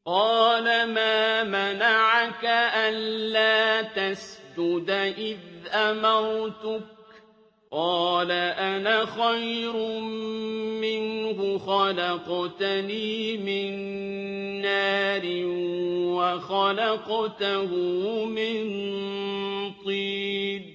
قَالَ مَا مَنَعَكَ أَلَّا تَسْجُدَ إِذْ أَمَرْتُكَ ۖ قَالَ أَنَا خَيْرٌ مِّنْهُ خَلَقْتَنِي مِن نَّارٍ وَخَلَقْتَهُ مِن طِينٍ